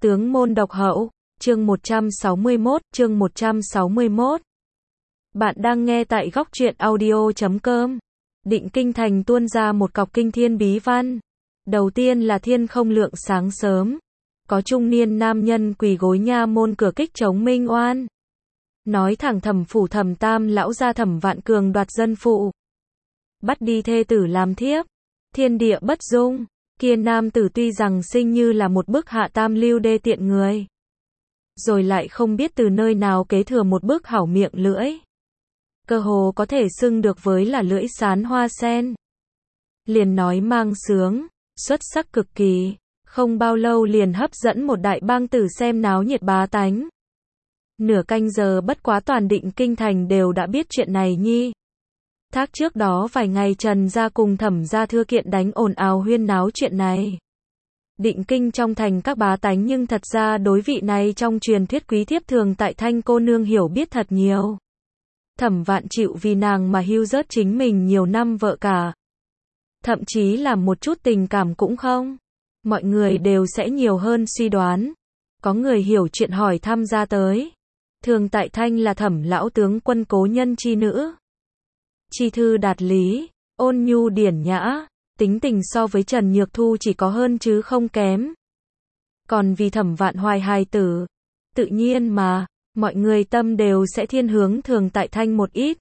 Tướng môn độc hậu, chương 161. Bạn đang nghe tại góc truyện audio.com. Định Kinh Thành tuôn ra một cọc kinh thiên bí văn. Đầu tiên là thiên không lượng sáng sớm. Có trung niên nam nhân quỳ gối nha môn cửa kích chống Minh oan. Nói thẳng Thẩm phủ Thẩm tam lão gia Thẩm Vạn Cường đoạt dân phụ. Bắt đi thê tử làm thiếp. Thiên địa bất dung. Kia nam tử tuy rằng sinh như là một bức hạ tam lưu đê tiện người. Rồi lại không biết từ nơi nào kế thừa một bức hảo miệng lưỡi. Cơ hồ có thể xưng được với là lưỡi sán hoa sen. Liền nói mang sướng, xuất sắc cực kỳ. Không bao lâu liền hấp dẫn một đại bang tử xem náo nhiệt bá tánh. Nửa canh giờ bất quá toàn Định Kinh Thành đều đã biết chuyện này nhi. Thác trước đó vài ngày Trần gia cùng Thẩm gia thưa kiện đánh ồn ào huyên náo chuyện này. Định Kinh trong thành các bá tánh nhưng thật ra đối vị này trong truyền thuyết quý thiếp Thường Tại Thanh cô nương hiểu biết thật nhiều. Thẩm Vạn chịu vì nàng mà hưu rớt chính mình nhiều năm vợ cả. Thậm chí là một chút tình cảm cũng không. Mọi người đều sẽ nhiều hơn suy đoán. Có người hiểu chuyện hỏi thăm ra tới. Thường Tại Thanh là Thẩm lão tướng quân cố nhân chi nữ. Chi thư đạt lý, ôn nhu điển nhã, tính tình so với Trần Nhược Thu chỉ có hơn chứ không kém. Còn vì Thẩm Vạn hoài hài tử, tự nhiên mà, mọi người tâm đều sẽ thiên hướng Thường Tại Thanh một ít.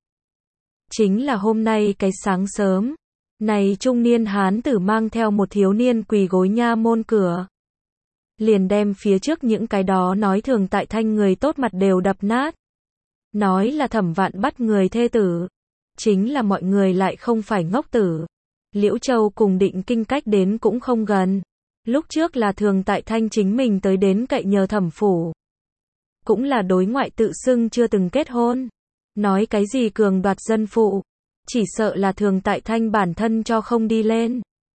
Chính là hôm nay cái sáng sớm, này trung niên hán tử mang theo một thiếu niên quỳ gối nha môn cửa. Liền đem phía trước những cái đó nói Thường Tại Thanh người tốt mặt đều đập nát. Nói là Thẩm Vạn bắt người thê tử. Chính là mọi người lại không phải ngốc tử. Liễu Châu cùng Định Kinh cách đến cũng không gần. Lúc trước là Thường Tại Thanh chính mình tới đến cậy nhờ Thẩm phủ. Cũng là đối ngoại tự xưng chưa từng kết hôn. Nói cái gì cường đoạt dân phụ. Chỉ sợ là Thường Tại Thanh bản thân cho không đi lên.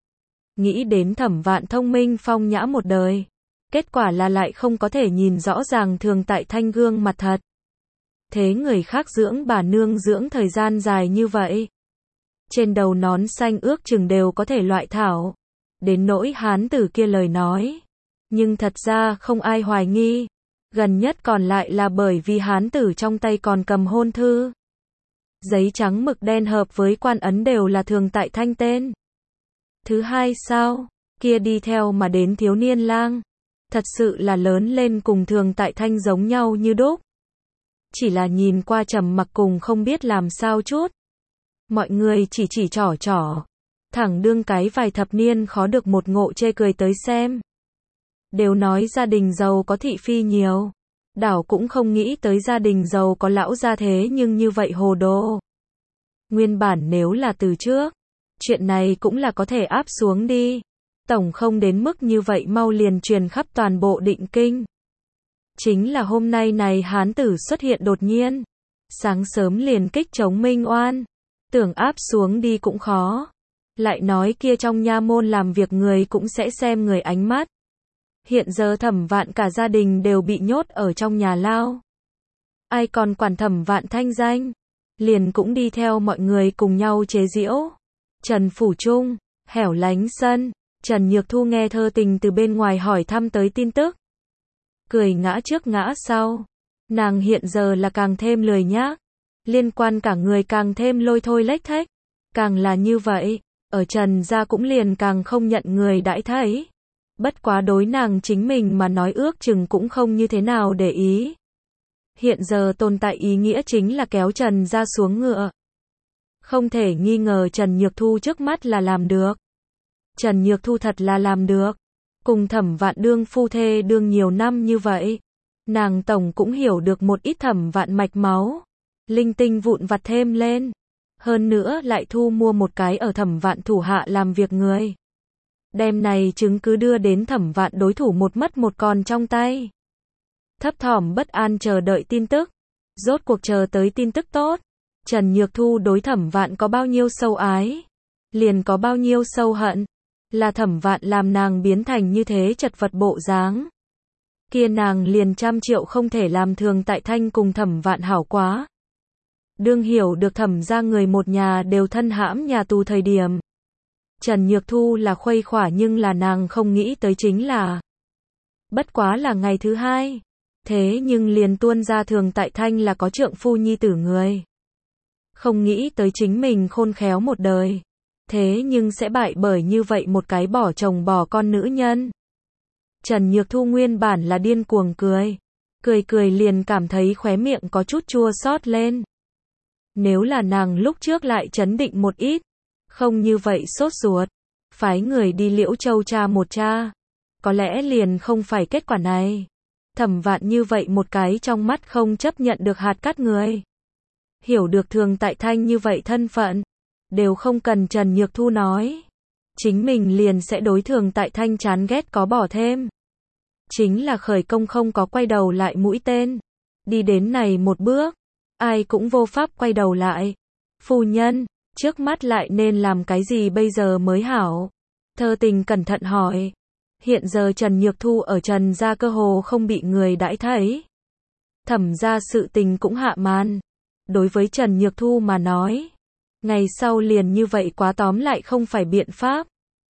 Nghĩ đến Thẩm Vạn thông minh phong nhã một đời. Kết quả là lại không có thể nhìn rõ ràng Thường Tại Thanh gương mặt thật. Thế người khác dưỡng bà nương dưỡng thời gian dài như vậy. Trên đầu nón xanh ước chừng đều có thể loại thảo. Đến nỗi hán tử kia lời nói. Nhưng thật ra không ai hoài nghi. Gần nhất còn lại là bởi vì hán tử trong tay còn cầm hôn thư. Giấy trắng mực đen hợp với quan ấn đều là Thường Tại Thanh tên. Thứ hai sao, kia đi theo mà đến thiếu niên lang. Thật sự là lớn lên cùng Thường Tại Thanh giống nhau như đúc. Chỉ là nhìn qua trầm mặc cùng không biết làm sao chút. Mọi người chỉ trỏ. Thẳng đương cái vài thập niên khó được một ngộ chê cười tới xem. Đều nói gia đình giàu có thị phi nhiều. Đảo cũng không nghĩ tới gia đình giàu có lão gia thế nhưng như vậy hồ đồ. Nguyên bản nếu là từ trước. Chuyện này cũng là có thể áp xuống đi. Tổng không đến mức như vậy mau liền truyền khắp toàn bộ Định Kinh. Chính là hôm nay này hán tử xuất hiện đột nhiên. Sáng sớm liền kích chống Minh oan. Tưởng áp xuống đi cũng khó. Lại nói kia trong nha môn làm việc người cũng sẽ xem người ánh mắt. Hiện giờ Thẩm Vạn cả gia đình đều bị nhốt ở trong nhà lao. Ai còn quản Thẩm Vạn thanh danh. Liền cũng đi theo mọi người cùng nhau chế giễu. Trần phủ trung, hẻo lánh sân. Trần Nhược Thu nghe thơ tình từ bên ngoài hỏi thăm tới tin tức. Cười ngã trước ngã sau. Nàng hiện giờ là càng thêm lười nhác. Liên quan cả người càng thêm lôi thôi lếch thếch. Càng là như vậy, ở Trần gia cũng liền càng không nhận người đãi thấy. Bất quá đối nàng chính mình mà nói ước chừng cũng không như thế nào để ý. Hiện giờ tồn tại ý nghĩa chính là kéo Trần gia xuống ngựa. Không thể nghi ngờ Trần Nhược Thu trước mắt là làm được. Trần Nhược Thu thật là làm được. Cùng Thẩm Vạn đương phu thê đương nhiều năm như vậy. Nàng tổng cũng hiểu được một ít Thẩm Vạn mạch máu. Linh tinh vụn vặt thêm lên. Hơn nữa lại thu mua một cái ở Thẩm Vạn thủ hạ làm việc người. Đem này chứng cứ đưa đến Thẩm Vạn đối thủ một mất một còn trong tay. Thấp thỏm bất an chờ đợi tin tức. Rốt cuộc chờ tới tin tức tốt. Trần Nhược Thu đối Thẩm Vạn có bao nhiêu sâu ái. Liền có bao nhiêu sâu hận. Là Thẩm Vạn làm nàng biến thành như thế chật vật bộ dáng. Kia nàng liền 100 triệu không thể làm Thường Tại Thanh cùng Thẩm Vạn hảo quá. Đương hiểu được Thẩm gia người một nhà đều thân hãm nhà tù thời điểm. Trần Nhược Thu là khuây khỏa nhưng là nàng không nghĩ tới chính là Bất quá là ngày thứ hai. Thế nhưng liền tuôn ra Thường Tại Thanh là có trượng phu nhi tử người. Không nghĩ tới chính mình khôn khéo một đời. Thế nhưng sẽ bại bởi như vậy một cái bỏ chồng bỏ con nữ nhân. Trần Nhược Thu nguyên bản là điên cuồng cười. Cười liền cảm thấy khóe miệng có chút chua xót lên. Nếu là nàng lúc trước lại trấn định một ít. Không như vậy sốt ruột. Phái người đi Liễu Châu tra một tra. Có lẽ liền không phải kết quả này. Thẩm Vạn như vậy một cái trong mắt không chấp nhận được hạt cát người. Hiểu được Thường Tại Thanh như vậy thân phận. Đều không cần Trần Nhược Thu nói. Chính mình liền sẽ đối Thường Tại Thanh chán ghét có bỏ thêm. Chính là khởi công không có quay đầu lại mũi tên. Đi đến này một bước. Ai cũng vô pháp quay đầu lại. Phu nhân, trước mắt lại nên làm cái gì bây giờ mới hảo? Thơ Tình cẩn thận hỏi. Hiện giờ Trần Nhược Thu ở Trần gia cơ hồ không bị người đãi thấy. Thẩm gia sự tình cũng hạ màn. Đối với Trần Nhược Thu mà nói. Ngày sau liền như vậy quá tóm lại không phải biện pháp.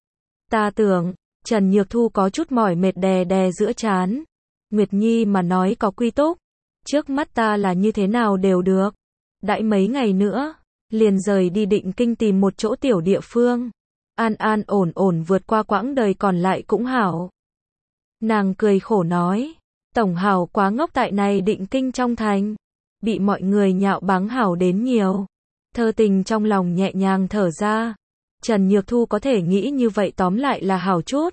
Ta tưởng, Trần Nhược Thu có chút mỏi mệt đè đè giữa trán. Nguyệt Nhi mà nói có quy túc. Trước mắt ta là như thế nào đều được. Đãi mấy ngày nữa, liền rời đi Định Kinh tìm một chỗ tiểu địa phương. An an ổn ổn vượt qua quãng đời còn lại cũng hảo. Nàng cười khổ nói. Tổng hảo quá ngốc tại này Định Kinh trong thành. Bị mọi người nhạo báng hảo đến nhiều. Thơ Tình trong lòng nhẹ nhàng thở ra. Trần Nhược Thu có thể nghĩ như vậy tóm lại là hảo chút.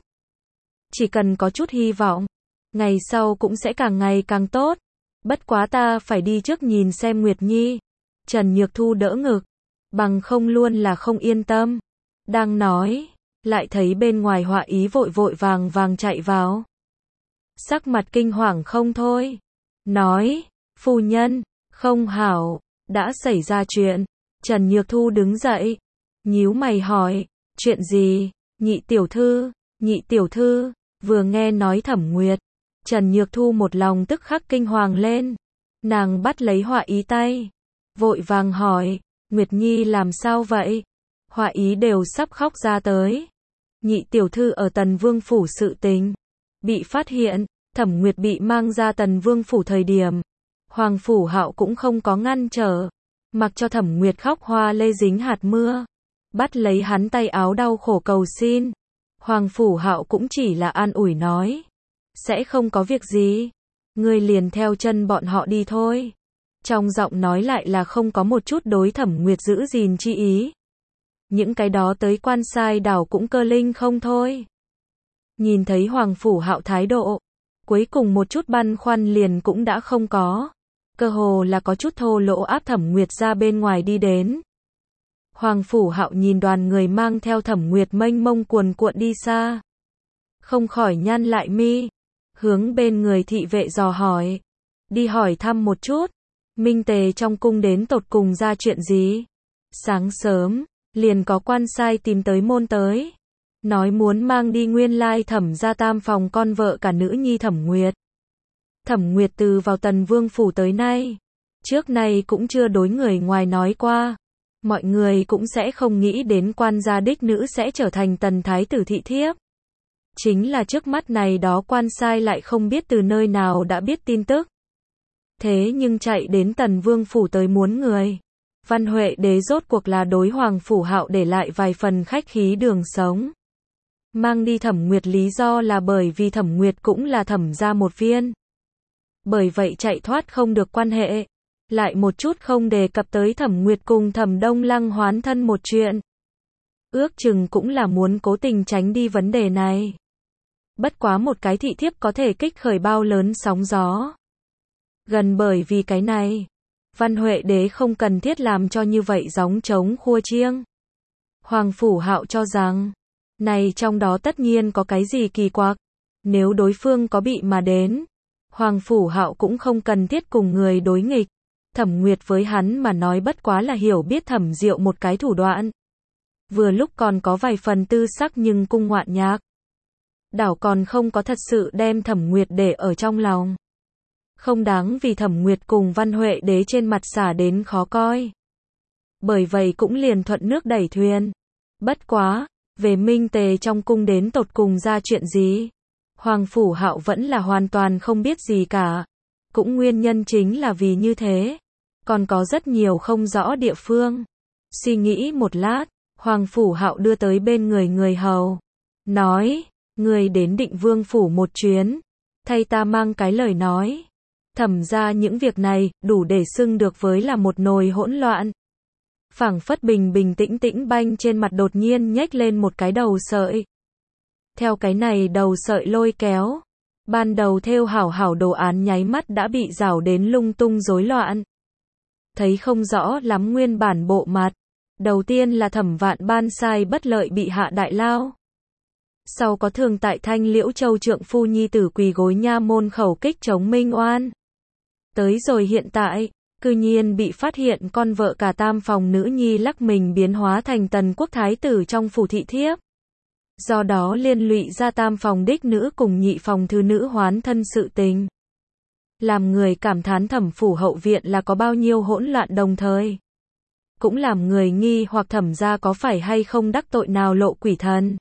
Chỉ cần có chút hy vọng. Ngày sau cũng sẽ càng ngày càng tốt. Bất quá ta phải đi trước nhìn xem Nguyệt Nhi. Trần Nhược Thu đỡ ngực. Bằng không luôn là không yên tâm. Đang nói. Lại thấy bên ngoài Họa Ý vội vội vàng chạy vào. Sắc mặt kinh hoàng không thôi. Nói. Phu nhân. Không hảo. Đã xảy ra chuyện. Trần Nhược Thu đứng dậy. Nhíu mày hỏi. Chuyện gì? Nhị tiểu thư. Vừa nghe nói Thẩm Nguyệt. Trần Nhược Thu một lòng tức khắc kinh hoàng lên. Nàng bắt lấy Họa Ý tay. Vội vàng hỏi. Nguyệt Nhi làm sao vậy? Họa Ý đều sắp khóc ra tới. Nhị tiểu thư ở Tần Vương phủ sự tình. Bị phát hiện. Thẩm Nguyệt bị mang ra Tần Vương phủ thời điểm. Hoàng Phủ Hạo cũng không có ngăn trở. Mặc cho Thẩm Nguyệt khóc hoa lê dính hạt mưa. Bắt lấy hắn tay áo đau khổ cầu xin. Hoàng Phủ Hạo cũng chỉ là an ủi nói. Sẽ không có việc gì. Ngươi liền theo chân bọn họ đi thôi. Trong giọng nói lại là không có một chút đối Thẩm Nguyệt giữ gìn chi ý. Những cái đó tới quan sai đảo cũng cơ linh không thôi. Nhìn thấy Hoàng Phủ Hạo thái độ. Cuối cùng một chút băn khoăn liền cũng đã không có. Cơ hồ là có chút thô lỗ áp Thẩm Nguyệt ra bên ngoài đi đến. Hoàng Phủ Hạo nhìn đoàn người mang theo Thẩm Nguyệt mênh mông cuồn cuộn đi xa. Không khỏi nhăn lại mi. Hướng bên người thị vệ dò hỏi. Đi hỏi thăm một chút. Minh Tề trong cung đến tột cùng ra chuyện gì? Sáng sớm, liền có quan sai tìm tới môn tới. Nói muốn mang đi nguyên lai Thẩm gia tam phòng con vợ cả nữ nhi Thẩm Nguyệt. Thẩm Nguyệt từ vào Tần Vương phủ tới nay. Trước nay cũng chưa đối người ngoài nói qua. Mọi người cũng sẽ không nghĩ đến quan gia đích nữ sẽ trở thành Tần thái tử thị thiếp. Chính là trước mắt này đó quan sai lại không biết từ nơi nào đã biết tin tức. Thế nhưng chạy đến Tần Vương phủ tới muốn người. Văn Huệ đế rốt cuộc là đối Hoàng Phủ Hạo để lại vài phần khách khí đường sống. Mang đi Thẩm Nguyệt lý do là bởi vì Thẩm Nguyệt cũng là Thẩm gia một viên. Bởi vậy chạy thoát không được quan hệ. Lại một chút không đề cập tới Thẩm Nguyệt cùng Thẩm Đông Lăng hoán thân một chuyện. Ước chừng cũng là muốn cố tình tránh đi vấn đề này. Bất quá một cái thị thiếp có thể kích khởi bao lớn sóng gió. Gần bởi vì cái này, Văn Huệ đế không cần thiết làm cho như vậy gióng trống khua chiêng. Hoàng Phủ Hạo cho rằng, này trong đó tất nhiên có cái gì kỳ quặc. Nếu đối phương có bị mà đến, Hoàng Phủ Hạo cũng không cần thiết cùng người đối nghịch. Thẩm Nguyệt với hắn mà nói bất quá là hiểu biết Thẩm Diệu một cái thủ đoạn. Vừa lúc còn có vài phần tư sắc nhưng cung ngoạn nhạc. Đảo còn không có thật sự đem Thẩm Nguyệt để ở trong lòng. Không đáng vì Thẩm Nguyệt cùng Văn Huệ đế trên mặt xả đến khó coi. Bởi vậy cũng liền thuận nước đẩy thuyền. Bất quá, về Minh Tề trong cung đến tột cùng ra chuyện gì? Hoàng Phủ Hạo vẫn là hoàn toàn không biết gì cả. Cũng nguyên nhân chính là vì như thế. Còn có rất nhiều không rõ địa phương. Suy nghĩ một lát, Hoàng Phủ Hạo đưa tới bên người người hầu. Nói, người đến Định Vương Phủ một chuyến. Thay ta mang cái lời nói. Thẩm ra những việc này, đủ để xưng được với là một nồi hỗn loạn. Phảng phất bình bình tĩnh tĩnh banh trên mặt đột nhiên nhếch lên một cái đầu sợi. Theo cái này đầu sợi lôi kéo. Ban đầu thêu hảo hảo đồ án nháy mắt đã bị rảo đến lung tung rối loạn. Thấy không rõ lắm nguyên bản bộ mặt. Đầu tiên là Thẩm Vạn ban sai bất lợi bị hạ đại lao. Sau có thường tại Thanh Liễu Châu trượng phu nhi tử quỳ gối nha môn khẩu kích chống Minh Oan. Tới rồi hiện tại, cư nhiên bị phát hiện con vợ cả tam phòng nữ nhi lắc mình biến hóa thành Tần Quốc thái tử trong phủ thị thiếp. Do đó liên lụy ra tam phòng đích nữ cùng nhị phòng thư nữ hoán thân sự tình. Làm người cảm thán Thẩm phủ hậu viện là có bao nhiêu hỗn loạn đồng thời. Cũng làm người nghi hoặc Thẩm gia có phải hay không đắc tội nào lộ quỷ thần.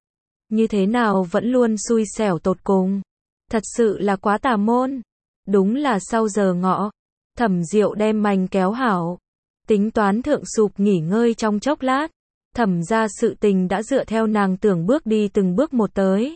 Như thế nào vẫn luôn xui xẻo tột cùng. Thật sự là quá tà môn. Đúng là sau giờ ngọ, Thẩm Diệu đem mành kéo hảo. Tính toán thượng sụp nghỉ ngơi trong chốc lát. Thẩm ra sự tình đã dựa theo nàng tưởng bước đi từng bước một tới.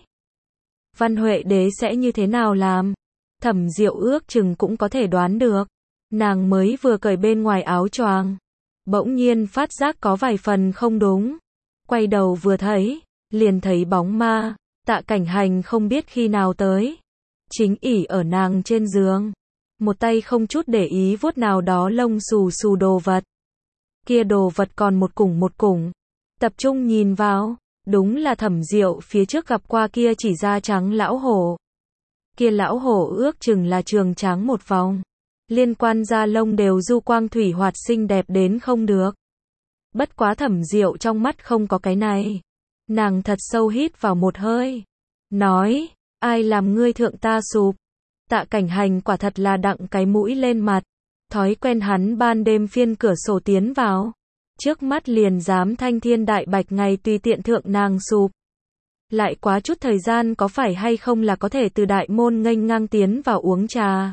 Văn Huệ đế sẽ như thế nào làm? Thẩm Diệu ước chừng cũng có thể đoán được. Nàng mới vừa cởi bên ngoài áo choàng. Bỗng nhiên phát giác có vài phần không đúng. Quay đầu vừa thấy, liền thấy bóng ma. Tạ Cảnh Hành không biết khi nào tới. Chính ỉ ở nàng trên giường. Một tay không chút để ý vuốt nào đó lông xù xù đồ vật. Kia đồ vật còn một củng. Tập trung nhìn vào, đúng là Thẩm Diệu phía trước gặp qua kia chỉ da trắng lão hổ. Kia lão hổ ước chừng là trường trắng một vòng. Liên quan da lông đều du quang thủy hoạt xinh đẹp đến không được. Bất quá Thẩm Diệu trong mắt không có cái này. Nàng thật sâu hít vào một hơi. Nói, ai làm ngươi thượng ta sụp. Tạ Cảnh Hành quả thật là đặng cái mũi lên mặt. Thói quen hắn ban đêm phiên cửa sổ tiến vào. Trước mắt liền dám thanh thiên đại bạch ngày tùy tiện thượng nàng sụp. Lại quá chút thời gian có phải hay không là có thể từ đại môn nghênh ngang tiến vào uống trà.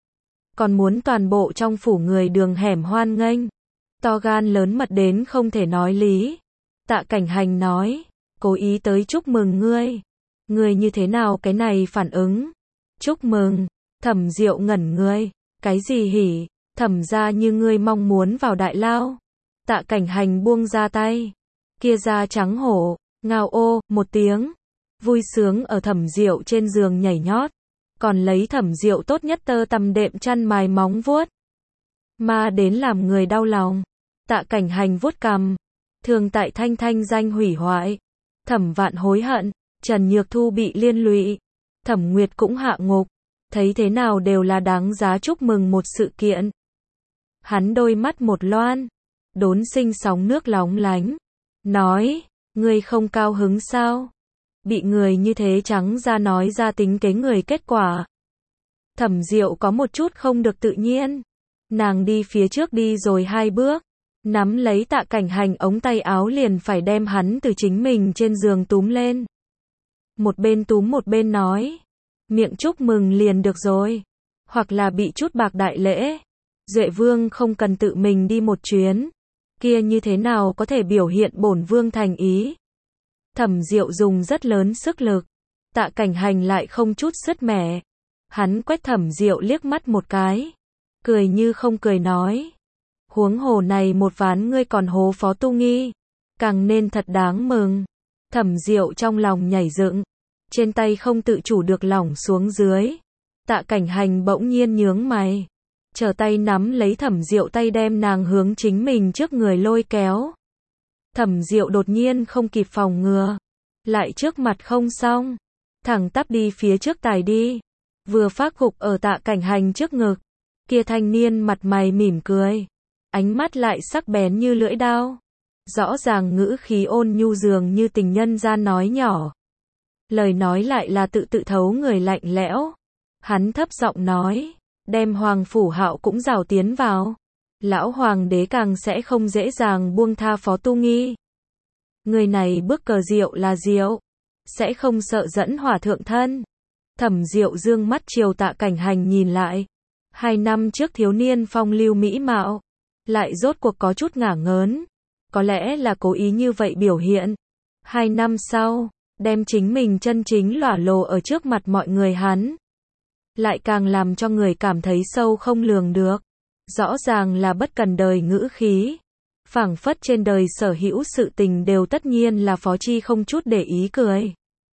Còn muốn toàn bộ trong phủ người đường hẻm hoan nghênh. To gan lớn mật đến không thể nói lý. Tạ Cảnh Hành nói, cố ý tới chúc mừng ngươi. Ngươi như thế nào cái này phản ứng? Chúc mừng. Thẩm Diệu ngẩn người. Cái gì hỉ? Thẩm ra như ngươi mong muốn vào đại lao. Tạ Cảnh Hành buông ra tay. Kia da trắng hổ, ngao ô, một tiếng. Vui sướng ở Thẩm Diệu trên giường nhảy nhót. Còn lấy Thẩm Diệu tốt nhất tơ tằm đệm chăn mài móng vuốt. Mà đến làm người đau lòng. Tạ Cảnh Hành vuốt cằm. Thường tại thanh thanh danh hủy hoại. Thẩm Vạn hối hận. Trần Nhược Thu bị liên lụy. Thẩm Nguyệt cũng hạ ngục. Thấy thế nào đều là đáng giá chúc mừng một sự kiện. Hắn đôi mắt một loan. Đốn sinh sóng nước lóng lánh. Nói, ngươi không cao hứng sao? Bị người như thế trắng ra nói ra tính kế người kết quả. Thẩm Diệu có một chút không được tự nhiên. Nàng đi phía trước đi rồi 2 bước. Nắm lấy Tạ Cảnh Hành ống tay áo liền phải đem hắn từ chính mình trên giường túm lên. Một bên túm một bên nói. Miệng chúc mừng liền được rồi. Hoặc là bị chút bạc đại lễ. Duệ Vương không cần tự mình đi một chuyến. Kia như thế nào có thể biểu hiện bổn vương thành ý. Thẩm Diệu dùng rất lớn sức lực. Tạ Cảnh Hành lại không chút sứt mẻ. Hắn quét Thẩm Diệu liếc mắt một cái. Cười như không cười nói. Huống hồ này một ván ngươi còn hố Phó Tu Nghi. Càng nên thật đáng mừng. Thẩm Diệu trong lòng nhảy dựng. Trên tay không tự chủ được lỏng xuống dưới. Tạ Cảnh Hành bỗng nhiên nhướng mày. Trở tay nắm lấy Thẩm Diệu tay đem nàng hướng chính mình trước người lôi kéo. Thẩm Diệu đột nhiên không kịp phòng ngừa. Lại trước mặt không xong. Thẳng tắp đi phía trước tài đi. Vừa phát gục ở Tạ Cảnh Hành trước ngực. Kia thanh niên mặt mày mỉm cười. Ánh mắt lại sắc bén như lưỡi dao. Rõ ràng ngữ khí ôn nhu dường như tình nhân gian nói nhỏ. Lời nói lại là tự thấu người lạnh lẽo. Hắn thấp giọng nói. Đem Hoàng Phủ Hạo cũng rào tiến vào. Lão Hoàng đế càng sẽ không dễ dàng buông tha Phó Tu Nghi. Người này bước cờ diệu là diệu. Sẽ không sợ dẫn hỏa thượng thân. Thẩm Diệu dương mắt chiều Tạ Cảnh Hành nhìn lại. 2 năm trước thiếu niên phong lưu mỹ mạo, lại rốt cuộc có chút ngả ngớn. Có lẽ là cố ý như vậy biểu hiện. 2 năm sau, đem chính mình chân chính lỏa lộ ở trước mặt mọi người hắn. Lại càng làm cho người cảm thấy sâu không lường được. Rõ ràng là bất cần đời ngữ khí. Phảng phất trên đời sở hữu sự tình đều tất nhiên là Phó Chi không chút để ý cười.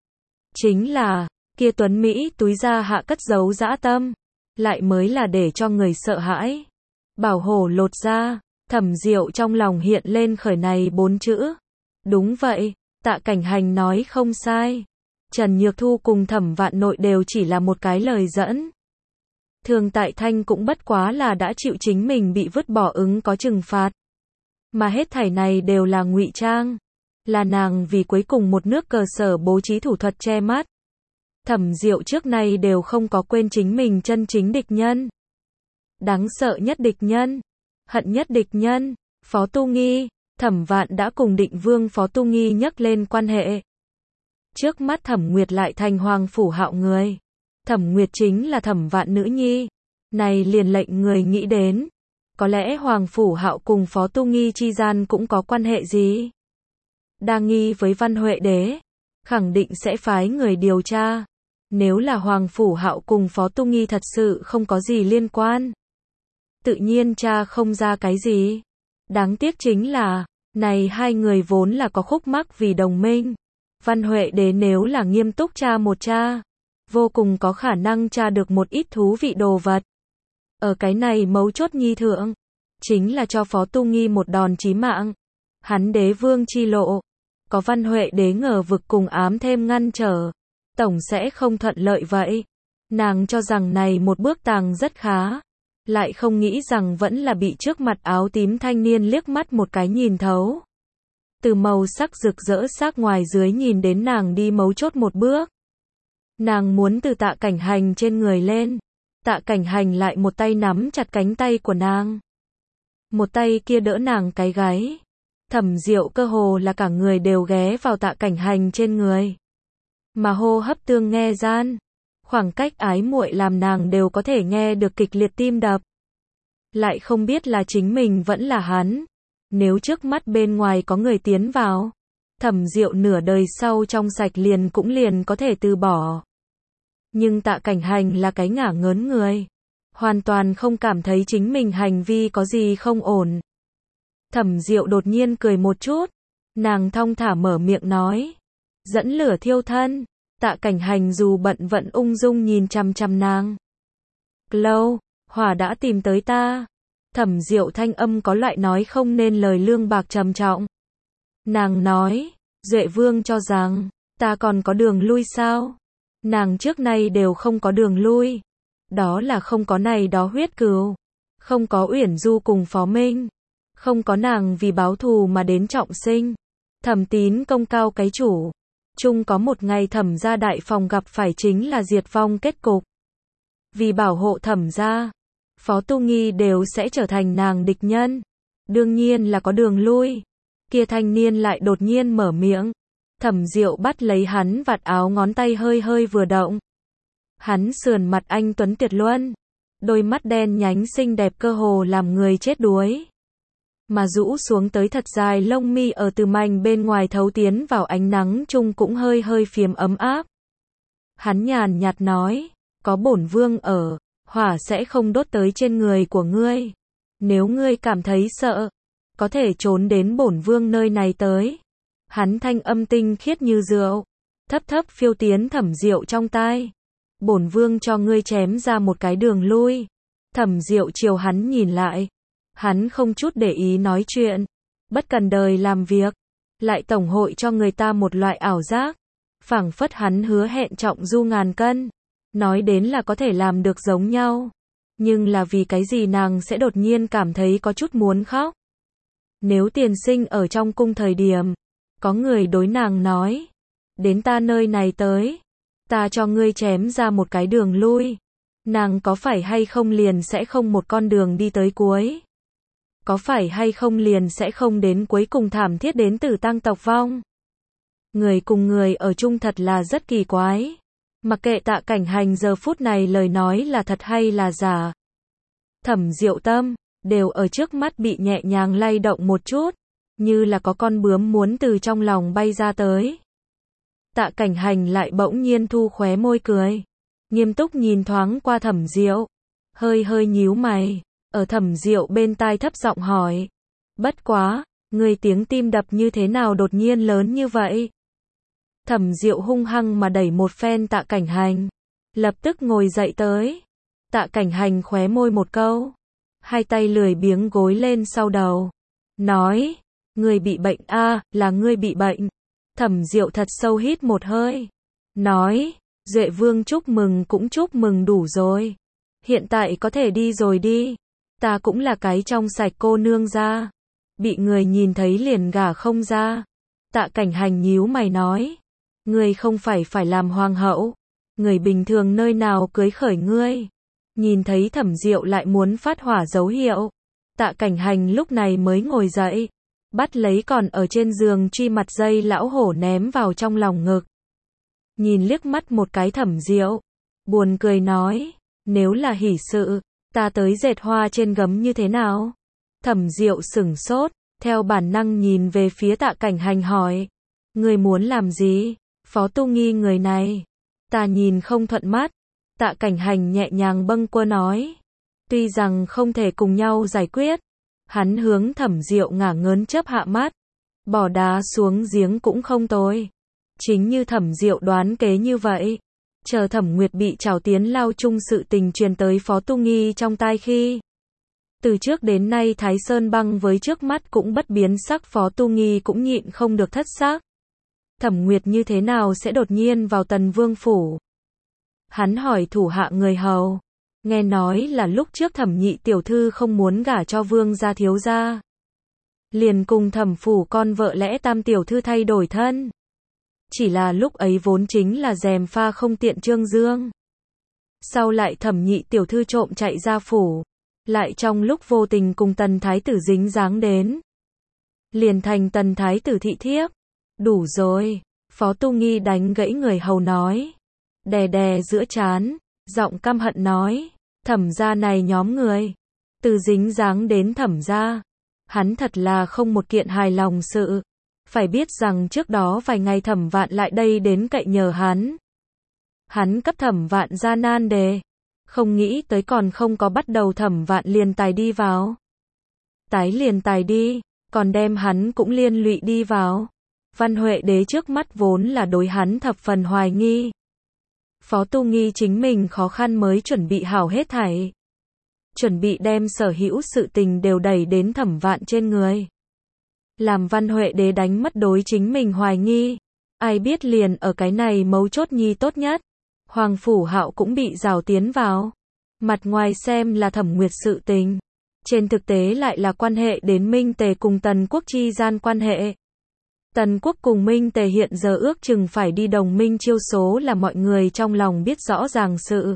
Chính là, kia tuấn Mỹ túi ra hạ cất giấu dã tâm. Lại mới là để cho người sợ hãi. Bảo hổ lột ra, Thẩm Diệu trong lòng hiện lên khởi này 4 chữ. Đúng vậy, Tạ Cảnh Hành nói không sai. Trần Nhược Thu cùng Thẩm Vạn Nội đều chỉ là một cái lời dẫn. Thường Tại Thanh cũng bất quá là đã chịu chính mình bị vứt bỏ ứng có trừng phạt. Mà hết thảy này đều là ngụy trang. Là nàng vì cuối cùng một nước cờ sở bố trí thủ thuật che mắt. Thẩm Diệu trước nay đều không có quên chính mình chân chính địch nhân. Đáng sợ nhất địch nhân. Hận nhất địch nhân. Phó Tu Nghi. Thẩm Vạn đã cùng Định Vương Phó Tu Nghi nhắc lên quan hệ. Trước mắt Thẩm Nguyệt lại thành Hoàng Phủ Hạo người. Thẩm Nguyệt chính là Thẩm Vạn nữ nhi. Này liền lệnh người nghĩ đến. Có lẽ Hoàng Phủ Hạo cùng Phó Tu Nghi chi gian cũng có quan hệ gì? Đa nghi với Văn Huệ Đế. Khẳng định sẽ phái người điều tra. Nếu là Hoàng Phủ Hạo cùng Phó Tu Nghi thật sự không có gì liên quan. Tự nhiên tra không ra cái gì. Đáng tiếc chính là, này hai người vốn là có khúc mắc vì đồng minh. Văn Huệ Đế nếu là nghiêm túc tra một tra, vô cùng có khả năng tra được một ít thú vị đồ vật. Ở cái này mấu chốt nhi thượng, chính là cho Phó Tu Nghi một đòn chí mạng. Hắn đế vương chi lộ, có Văn Huệ Đế ngờ vực cùng ám thêm ngăn trở, tổng sẽ không thuận lợi vậy. Nàng cho rằng này một bước tàng rất khá, lại không nghĩ rằng vẫn là bị trước mặt áo tím thanh niên liếc mắt một cái nhìn thấu. Từ màu sắc rực rỡ sắc ngoài dưới nhìn đến nàng đi mấu chốt một bước. Nàng muốn từ Tạ Cảnh Hành trên người lên. Tạ Cảnh Hành lại một tay nắm chặt cánh tay của nàng. Một tay kia đỡ nàng cái gáy. Thẩm Diệu cơ hồ là cả người đều ghé vào Tạ Cảnh Hành trên người. Mà hô hấp tương nghe gian. Khoảng cách ái muội làm nàng đều có thể nghe được kịch liệt tim đập. Lại không biết là chính mình vẫn là hắn. Nếu trước mắt bên ngoài có người tiến vào, Thẩm Diệu nửa đời sau trong sạch cũng liền có thể từ bỏ. Nhưng Tạ Cảnh Hành là cái ngả ngớn người. Hoàn toàn không cảm thấy chính mình hành vi có gì không ổn. Thẩm Diệu đột nhiên cười một chút. Nàng thong thả mở miệng nói. Dẫn lửa thiêu thân. Tạ Cảnh Hành dù bận vẫn ung dung nhìn chằm chằm nàng. Lâu, hỏa đã tìm tới ta. Thẩm Diệu thanh âm có loại nói không nên lời lương bạc trầm trọng. Nàng nói, Duệ Vương cho rằng, ta còn có đường lui sao? Nàng trước nay đều không có đường lui. Đó là không có này đó huyết cừu. Không có Uyển Du cùng Phó Minh. Không có nàng vì báo thù mà đến trọng sinh. Thẩm Tín công cao cái chủ. Chung có một ngày Thẩm gia đại phòng gặp phải chính là diệt vong kết cục. Vì bảo hộ Thẩm gia, Phó Tu Nghi đều sẽ trở thành nàng địch nhân. Đương nhiên là có đường lui. Kia thanh niên lại đột nhiên mở miệng. Thẩm Diệu bắt lấy hắn vạt áo ngón tay hơi hơi vừa động. Hắn sườn mặt anh tuấn tuyệt luân. Đôi mắt đen nhánh xinh đẹp cơ hồ làm người chết đuối. Mà rũ xuống tới thật dài lông mi ở từ mảnh bên ngoài thấu tiến vào ánh nắng chung cũng hơi hơi phiếm ấm áp. Hắn nhàn nhạt nói, có bổn vương ở, hỏa sẽ không đốt tới trên người của ngươi. Nếu ngươi cảm thấy sợ, có thể trốn đến bổn vương nơi này tới. Hắn thanh âm tinh khiết như rượu, thấp thấp phiêu tiến Thẩm Diệu trong tai. Bổn vương cho ngươi chém ra một cái đường lui. Thẩm Diệu chiều hắn nhìn lại. Hắn không chút để ý nói chuyện, bất cần đời làm việc, lại tổng hội cho người ta một loại ảo giác. Phảng phất hắn hứa hẹn trọng du ngàn cân, nói đến là có thể làm được giống nhau. Nhưng là vì cái gì nàng sẽ đột nhiên cảm thấy có chút muốn khóc. Nếu tiền sinh ở trong cung thời điểm, có người đối nàng nói, đến ta nơi này tới, ta cho ngươi chém ra một cái đường lui. Nàng có phải hay không liền sẽ không một con đường đi tới cuối. Có phải hay không liền sẽ không đến cuối cùng thảm thiết đến tử tang tộc vong. Người cùng người ở chung thật là rất kỳ quái. Mặc kệ Tạ Cảnh Hành giờ phút này lời nói là thật hay là giả. Thẩm Diệu tâm, đều ở trước mắt bị nhẹ nhàng lay động một chút, như là có con bướm muốn từ trong lòng bay ra tới. Tạ Cảnh Hành lại bỗng nhiên thu khóe môi cười, nghiêm túc nhìn thoáng qua Thẩm Diệu, hơi hơi nhíu mày, ở Thẩm Diệu bên tai thấp giọng hỏi, bất quá, người tiếng tim đập như thế nào đột nhiên lớn như vậy? Thẩm Diệu hung hăng mà đẩy một phen Tạ Cảnh Hành, lập tức ngồi dậy tới. Tạ Cảnh Hành khóe môi một câu, hai tay lười biếng gối lên sau đầu, nói, người bị bệnh a, là ngươi bị bệnh. Thẩm Diệu thật sâu hít một hơi, nói, Duệ Vương chúc mừng cũng chúc mừng đủ rồi. Hiện tại có thể đi rồi đi, ta cũng là cái trong sạch cô nương ra. Bị người nhìn thấy liền gả không ra. Tạ Cảnh Hành nhíu mày nói, ngươi không phải làm hoàng hậu, người bình thường nơi nào cưới khởi ngươi. Nhìn thấy Thẩm Diệu lại muốn phát hỏa dấu hiệu, Tạ Cảnh Hành lúc này mới ngồi dậy, bắt lấy còn ở trên giường truy mặt dây lão hổ ném vào trong lòng ngực. Nhìn liếc mắt một cái Thẩm Diệu, buồn cười nói, nếu là hỷ sự, ta tới dệt hoa trên gấm như thế nào? Thẩm Diệu sửng sốt, theo bản năng nhìn về phía Tạ Cảnh Hành hỏi, người muốn làm gì? Phó Tu Nghi người này, ta nhìn không thuận mắt. Tạ Cảnh Hành nhẹ nhàng bâng quơ nói, tuy rằng không thể cùng nhau giải quyết, hắn hướng Thẩm Diệu ngả ngớn chớp hạ mắt, bỏ đá xuống giếng cũng không tồi. Chính như Thẩm Diệu đoán kế như vậy, chờ Thẩm Nguyệt bị trảo tiến lao chung sự tình truyền tới Phó Tu Nghi trong tai khi, từ trước đến nay Thái Sơn băng với trước mắt cũng bất biến sắc, Phó Tu Nghi cũng nhịn không được thất sắc. Thẩm Nguyệt như thế nào sẽ đột nhiên vào Tần Vương phủ? Hắn hỏi thủ hạ người hầu, nghe nói là lúc trước Thẩm nhị tiểu thư không muốn gả cho Vương gia thiếu gia, liền cùng Thẩm phủ con vợ lẽ Tam tiểu thư thay đổi thân. Chỉ là lúc ấy vốn chính là gièm pha không tiện trương dương. Sau lại Thẩm nhị tiểu thư trộm chạy ra phủ, lại trong lúc vô tình cùng Tần thái tử dính dáng đến, liền thành Tần thái tử thị thiếp. Đủ rồi, Phó Tu Nghi đánh gãy người hầu nói, đè đè giữa trán, giọng căm hận nói, Thẩm gia này nhóm người, từ dính dáng đến Thẩm gia, hắn thật là không một kiện hài lòng sự. Phải biết rằng trước đó vài ngày Thẩm Vạn lại đây đến cậy nhờ hắn cấp Thẩm Vạn ra nan đề, không nghĩ tới còn không có bắt đầu Thẩm Vạn liền tài đi vào. Tái liền tài đi, còn đem hắn cũng liên lụy đi vào. Văn Huệ đế trước mắt vốn là đối hắn thập phần hoài nghi. Phó Tu Nghi chính mình khó khăn mới chuẩn bị hảo hết thảy, chuẩn bị đem sở hữu sự tình đều đẩy đến Thẩm Vạn trên người, làm Văn Huệ đế đánh mất đối chính mình hoài nghi. Ai biết liền ở cái này mấu chốt nhi tốt nhất, Hoàng Phủ Hạo cũng bị rào tiến vào. Mặt ngoài xem là Thẩm Nguyệt sự tình, trên thực tế lại là quan hệ đến Minh Tề cùng Tần Quốc chi gian quan hệ. Tần Quốc cùng Minh Tề hiện giờ ước chừng phải đi đồng minh chiêu số là mọi người trong lòng biết rõ ràng sự.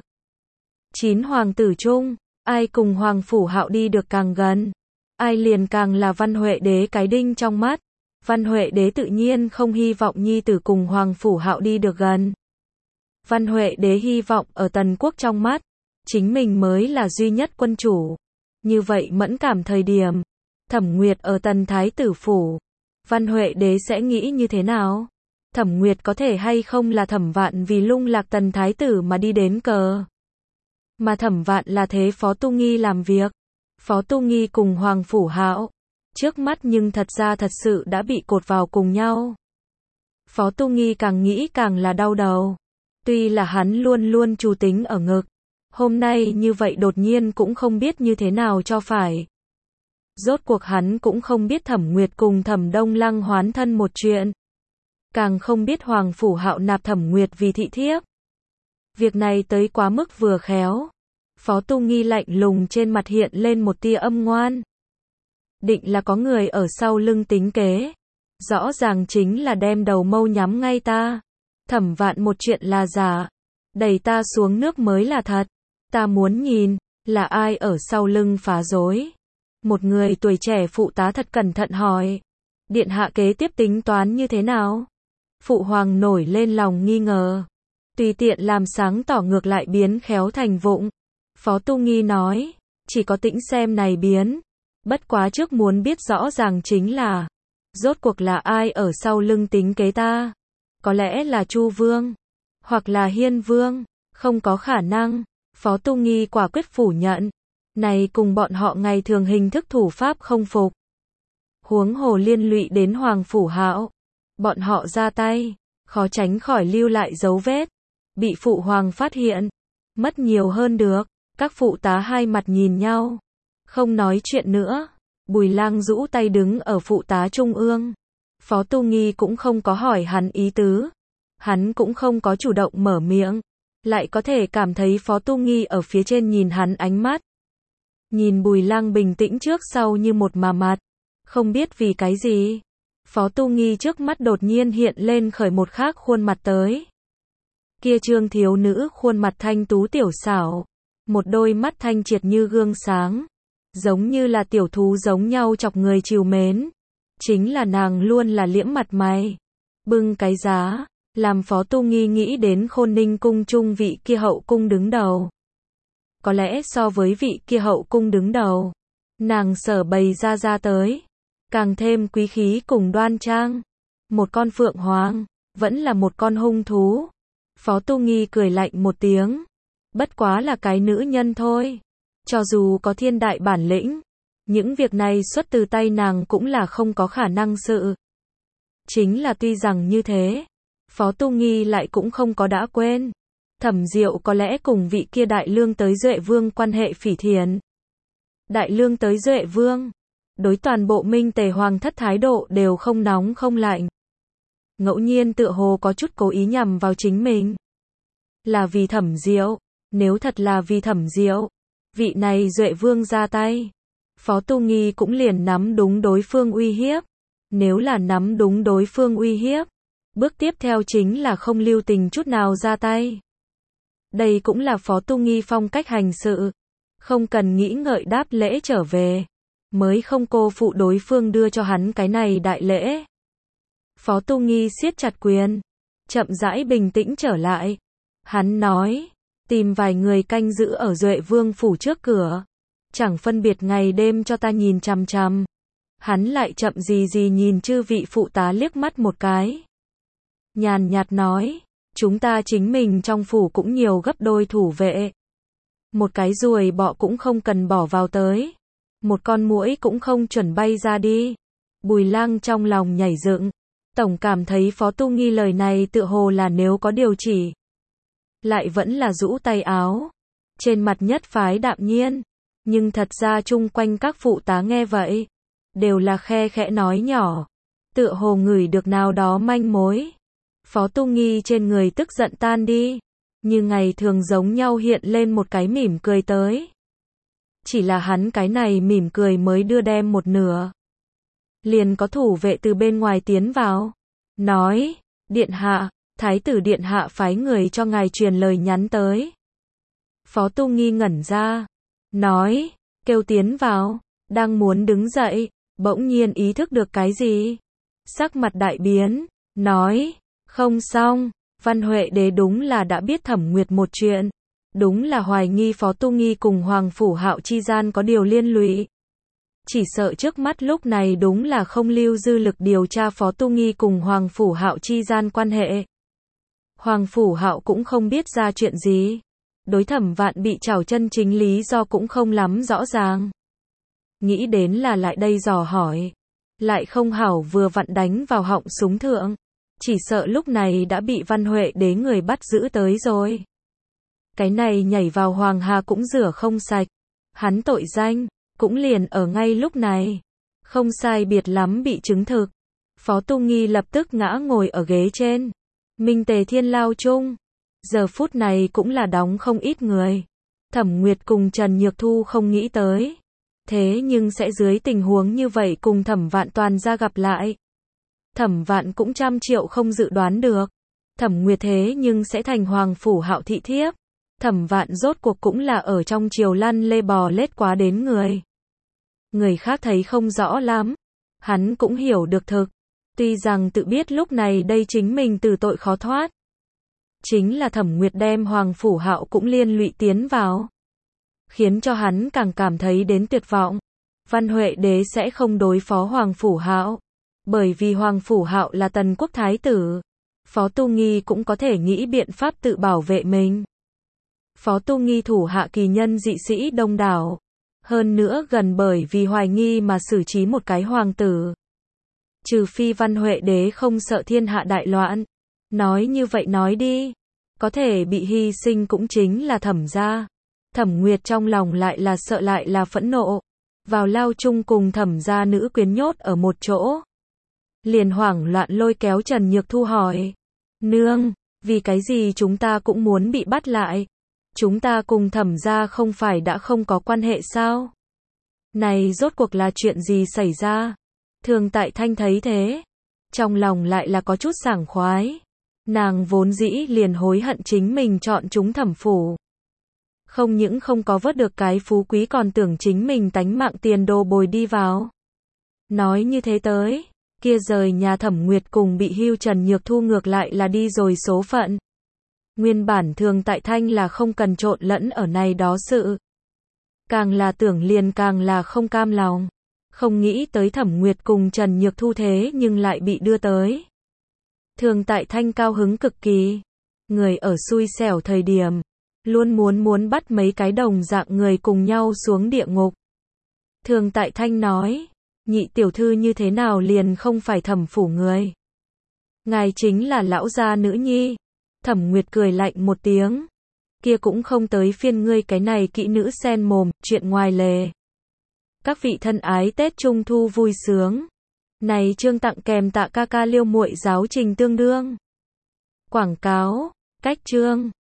9 hoàng tử chung, ai cùng Hoàng Phủ Hạo đi được càng gần, ai liền càng là Văn Huệ đế cái đinh trong mắt. Văn Huệ đế tự nhiên không hy vọng nhi tử cùng Hoàng Phủ Hạo đi được gần. Văn Huệ đế hy vọng ở Tần Quốc trong mắt, chính mình mới là duy nhất quân chủ. Như vậy mẫn cảm thời điểm, Thẩm Nguyệt ở Tần Thái tử phủ, Văn Huệ đế sẽ nghĩ như thế nào? Thẩm Nguyệt có thể hay không là Thẩm Vạn vì lung lạc Tần Thái tử mà đi đến cờ? Mà Thẩm Vạn là thế Phó Tu Nghi làm việc. Phó Tu Nghi cùng Hoàng Phủ Hạo, trước mắt nhưng thật ra thật sự đã bị cột vào cùng nhau. Phó Tu Nghi càng nghĩ càng là đau đầu. Tuy là hắn luôn luôn chủ tính ở ngực, hôm nay như vậy đột nhiên cũng không biết như thế nào cho phải. Rốt cuộc hắn cũng không biết Thẩm Nguyệt cùng Thẩm Đông Lăng hoán thân một chuyện, càng không biết Hoàng Phủ Hạo nạp Thẩm Nguyệt vì thị thiếp. Việc này tới quá mức vừa khéo. Phó Tu Nghi lạnh lùng trên mặt hiện lên một tia âm ngoan. Định là có người ở sau lưng tính kế. Rõ ràng chính là đem đầu mâu nhắm ngay ta. Thẩm Vạn một chuyện là giả, đẩy ta xuống nước mới là thật. Ta muốn nhìn, là ai ở sau lưng phá rối. Một người tuổi trẻ phụ tá thật cẩn thận hỏi, điện hạ kế tiếp tính toán như thế nào? Phụ hoàng nổi lên lòng nghi ngờ. tùy tiện làm sáng tỏ ngược lại biến khéo thành vụng. Phó Tu Nghi nói, chỉ có tĩnh xem này biến. Bất quá trước muốn biết rõ ràng chính là, rốt cuộc là ai ở sau lưng tính kế ta? Có lẽ là Chu Vương, hoặc là Hiên Vương, không có khả năng. Phó Tu Nghi quả quyết phủ nhận, này cùng bọn họ ngày thường hình thức thủ pháp không phục. Huống hồ liên lụy đến Hoàng Phủ Hạo, bọn họ ra tay, khó tránh khỏi lưu lại dấu vết, bị phụ hoàng phát hiện, mất nhiều hơn được. Các phụ tá hai mặt nhìn nhau, không nói chuyện nữa. Bùi Lang rũ tay đứng ở phụ tá trung ương. Phó Tu Nghi cũng không có hỏi hắn ý tứ, hắn cũng không có chủ động mở miệng, lại có thể cảm thấy Phó Tu Nghi ở phía trên nhìn hắn ánh mắt. Nhìn Bùi Lang bình tĩnh trước sau như một mà mặt, không biết vì cái gì, Phó Tu Nghi trước mắt đột nhiên hiện lên khởi một khác khuôn mặt tới. Kia trương thiếu nữ khuôn mặt thanh tú tiểu xảo, một đôi mắt thanh triệt như gương sáng, giống như là tiểu thú giống nhau chọc người trìu mến. Chính là nàng luôn là liễm mặt mày, bưng cái giá, làm Phó Tu Nghi nghĩ đến Khôn Ninh cung trung vị kia hậu cung đứng đầu. Có lẽ so với vị kia hậu cung đứng đầu, nàng sở bày ra tới, càng thêm quý khí cùng đoan trang. Một con phượng hoàng, vẫn là một con hung thú. Phó Tu Nghi cười lạnh một tiếng, bất quá là cái nữ nhân thôi. Cho dù có thiên đại bản lĩnh, những việc này xuất từ tay nàng cũng là không có khả năng sự. Chính là tuy rằng như thế, Phó Tu Nghi lại cũng không có đã quên. Thẩm Diệu có lẽ cùng vị kia đại lương tới Duệ Vương quan hệ phỉ thiện. Đại lương tới Duệ Vương, đối toàn bộ Minh Tề Hoàng thất thái độ đều không nóng không lạnh. Ngẫu nhiên tựa hồ có chút cố ý nhằm vào chính mình. Là vì Thẩm Diệu, nếu thật là vì Thẩm Diệu, vị này Duệ Vương ra tay, Phó Tu Nghi cũng liền nắm đúng đối phương uy hiếp. Nếu là nắm đúng đối phương uy hiếp, bước tiếp theo chính là không lưu tình chút nào ra tay. Đây cũng là Phó Tu Nghi phong cách hành sự, không cần nghĩ ngợi đáp lễ trở về, mới không cô phụ đối phương đưa cho hắn cái này đại lễ. Phó Tu Nghi siết chặt quyền, chậm rãi bình tĩnh trở lại. Hắn nói, tìm vài người canh giữ ở Duệ Vương phủ trước cửa, chẳng phân biệt ngày đêm cho ta nhìn chằm chằm. Hắn lại chậm gì gì nhìn chư vị phụ tá liếc mắt một cái. Nhàn nhạt nói, chúng ta chính mình trong phủ cũng nhiều gấp đôi thủ vệ. Một cái ruồi bọ cũng không cần bỏ vào tới. Một con muỗi cũng không chuẩn bay ra đi. Bùi Lang trong lòng nhảy dựng, tổng cảm thấy Phó Tu Nghi lời này tựa hồ là nếu có điều chỉ. Lại vẫn là rũ tay áo, trên mặt nhất phái đạm nhiên. Nhưng thật ra chung quanh các phụ tá nghe vậy, đều là khe khẽ nói nhỏ, tựa hồ ngửi được nào đó manh mối. Phó Tu Nghi trên người tức giận tan đi, như ngày thường giống nhau hiện lên một cái mỉm cười tới. Chỉ là hắn cái này mỉm cười mới đưa đem một nửa, liền có thủ vệ từ bên ngoài tiến vào, nói, điện hạ, thái tử điện hạ phái người cho ngài truyền lời nhắn tới. Phó Tu Nghi ngẩn ra, nói, kêu tiến vào, đang muốn đứng dậy, bỗng nhiên ý thức được cái gì, sắc mặt đại biến, nói, không xong, Văn Huệ đế đúng là đã biết Thẩm Nguyệt một chuyện, đúng là hoài nghi Phó Tu Nghi cùng Hoàng Phủ Hạo chi gian có điều liên lụy. Chỉ sợ trước mắt lúc này đúng là không lưu dư lực điều tra Phó Tu Nghi cùng Hoàng Phủ Hạo chi gian quan hệ. Hoàng Phủ Hạo cũng không biết ra chuyện gì, đối Thẩm Vạn bị trảo chân chính lý do cũng không lắm rõ ràng. Nghĩ đến là lại đây dò hỏi, lại không hảo vừa vặn đánh vào họng súng thượng, chỉ sợ lúc này đã bị Văn Huệ đế người bắt giữ tới rồi. Cái này nhảy vào Hoàng Hà cũng rửa không sạch, hắn tội danh, cũng liền ở ngay lúc này, không sai biệt lắm bị chứng thực. Phó Tu Nghi lập tức ngã ngồi ở ghế trên, Minh Tề Thiên Lao chung, giờ phút này cũng là đóng không ít người. Thẩm Nguyệt cùng Trần Nhược Thu không nghĩ tới, thế nhưng sẽ dưới tình huống như vậy cùng Thẩm Vạn toàn ra gặp lại. Thẩm Vạn cũng trăm triệu không dự đoán được, Thẩm Nguyệt thế nhưng sẽ thành Hoàng Phủ Hạo thị thiếp. Thẩm Vạn rốt cuộc cũng là ở trong triều lăn lê bò lết quá đến người. Người khác thấy không rõ lắm, hắn cũng hiểu được thực, tuy rằng tự biết lúc này đây chính mình từ tội khó thoát. chính là Thẩm Nguyệt đem Hoàng Phủ Hạo cũng liên lụy tiến vào, khiến cho hắn càng cảm thấy đến tuyệt vọng. Văn Huệ Đế sẽ không đối phó Hoàng Phủ Hạo, bởi vì Hoàng Phủ Hạo là Tần quốc thái tử. Phó Tu Nghi cũng có thể nghĩ biện pháp tự bảo vệ mình. Phó Tu Nghi thủ hạ kỳ nhân dị sĩ đông đảo, hơn nữa gần bởi vì hoài nghi mà xử trí một cái hoàng tử. Trừ phi Văn Huệ Đế không sợ thiên hạ đại loạn. Nói như vậy nói đi, có thể bị hy sinh cũng chính là Thẩm gia. Thẩm Nguyệt trong lòng lại là sợ lại là phẫn nộ. Vào lao chung cùng Thẩm gia nữ quyến nhốt ở một chỗ. Liền hoảng loạn lôi kéo Trần Nhược Thu hỏi. Nương, vì cái gì chúng ta cũng muốn bị bắt lại? Chúng ta cùng Thẩm gia không phải đã không có quan hệ sao? Này rốt cuộc là chuyện gì xảy ra? Thường Tại Thanh thấy thế, trong lòng lại là có chút sảng khoái. Nàng vốn dĩ liền hối hận chính mình chọn chúng Thẩm phủ. Không những không có vớt được cái phú quý còn tưởng chính mình tánh mạng tiền đồ bồi đi vào. Nói như thế tới, kia rời nhà Thẩm Nguyệt cùng bị hưu Trần Nhược Thu ngược lại là đi rồi số phận. Nguyên bản Thường Tại Thanh là không cần trộn lẫn ở này đó sự. Càng là tưởng liền càng là không cam lòng. Không nghĩ tới Thẩm Nguyệt cùng Trần Nhược Thu thế nhưng lại bị đưa tới. Thường Tại Thanh cao hứng cực kỳ. Người ở xui xẻo thời điểm, luôn muốn bắt mấy cái đồng dạng người cùng nhau xuống địa ngục. Thường Tại Thanh nói, nhị tiểu thư như thế nào liền không phải Thẩm phủ người. Ngài chính là lão gia nữ nhi. Thẩm Nguyệt cười lạnh một tiếng. Kia cũng không tới phiên ngươi cái này kỹ nữ sen mồm, chuyện ngoài lề. Các vị thân ái Tết Trung Thu vui sướng. Này chương tặng kèm tạ ca ca liêu muội giáo trình tương đương. Quảng cáo, cách chương.